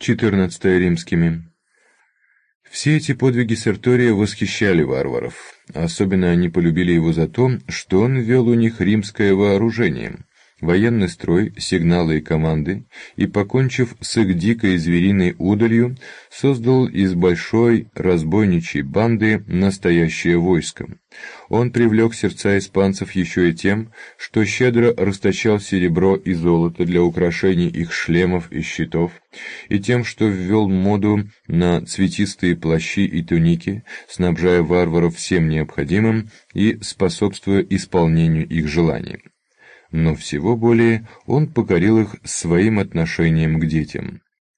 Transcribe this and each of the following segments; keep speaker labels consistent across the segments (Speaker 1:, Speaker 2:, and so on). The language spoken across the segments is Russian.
Speaker 1: 14 римскими. Все эти подвиги Сертория восхищали варваров. Особенно они полюбили его за то, что он ввел у них римское вооружение, военный строй, сигналы и команды, и, покончив с их дикой звериной удалью, создал из большой разбойничьей банды настоящее войско. Он привлек сердца испанцев еще и тем, что щедро расточал серебро и золото для украшений их шлемов и щитов, и тем, что ввел моду на цветистые плащи и туники, снабжая варваров всем необходимым и способствуя исполнению их желаний. Но всего более он покорил их своим отношением к детям.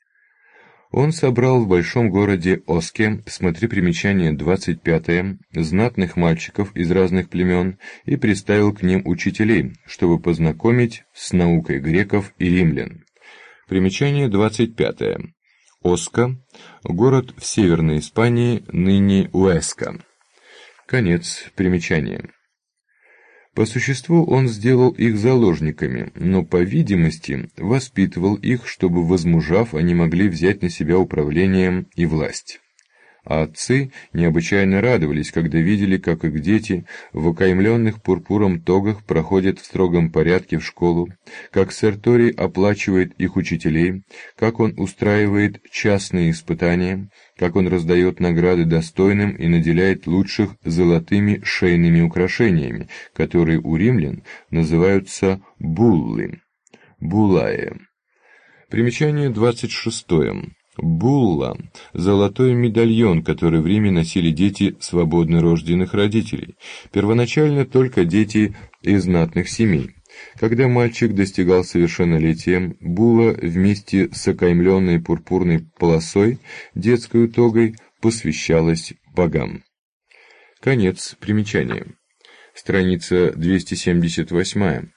Speaker 1: Он собрал в большом городе Оске, смотри примечание 25, знатных мальчиков из разных племен и приставил к ним учителей, чтобы познакомить с наукой греков и римлян. Примечание 25. Оска – город в Северной Испании, ныне Уэска. Конец примечания. По существу он сделал их заложниками, но, по видимости, воспитывал их, чтобы, возмужав, они могли взять на себя управление и власть. А отцы необычайно радовались, когда видели, как их дети в окаймленных пурпуром тогах проходят в строгом порядке в школу, как Серторий оплачивает их учителей, как он устраивает частные испытания, как он раздает награды достойным и наделяет лучших золотыми шейными украшениями, которые у римлян называются буллы, буллае. Примечание 26. Булла – золотой медальон, который в Риме носили дети свободно рожденных родителей, первоначально только дети из знатных семей. Когда мальчик достигал совершеннолетия, булла вместе с окаймленной пурпурной полосой, детской тогой, посвящалась богам. Конец примечания. Страница 278.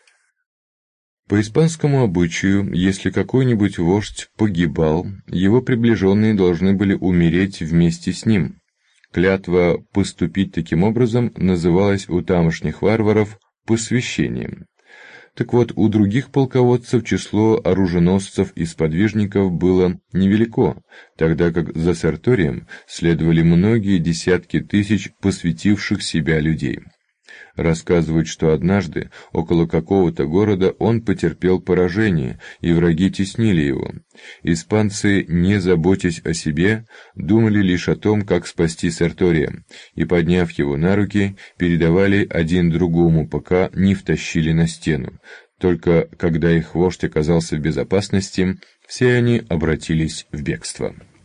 Speaker 1: По испанскому обычаю, если какой-нибудь вождь погибал, его приближенные должны были умереть вместе с ним. Клятва поступить таким образом называлась у тамошних варваров посвящением. Так вот, у других полководцев число оруженосцев и сподвижников было невелико, тогда как за Серторием следовали многие десятки тысяч посвятивших себя людей. Рассказывают, что однажды около какого-то города он потерпел поражение, и враги теснили его. Испанцы, не заботясь о себе, думали лишь о том, как спасти Сертория, и, подняв его на руки, передавали один другому, пока не втащили на стену. Только когда их вождь оказался в безопасности, все они обратились в бегство.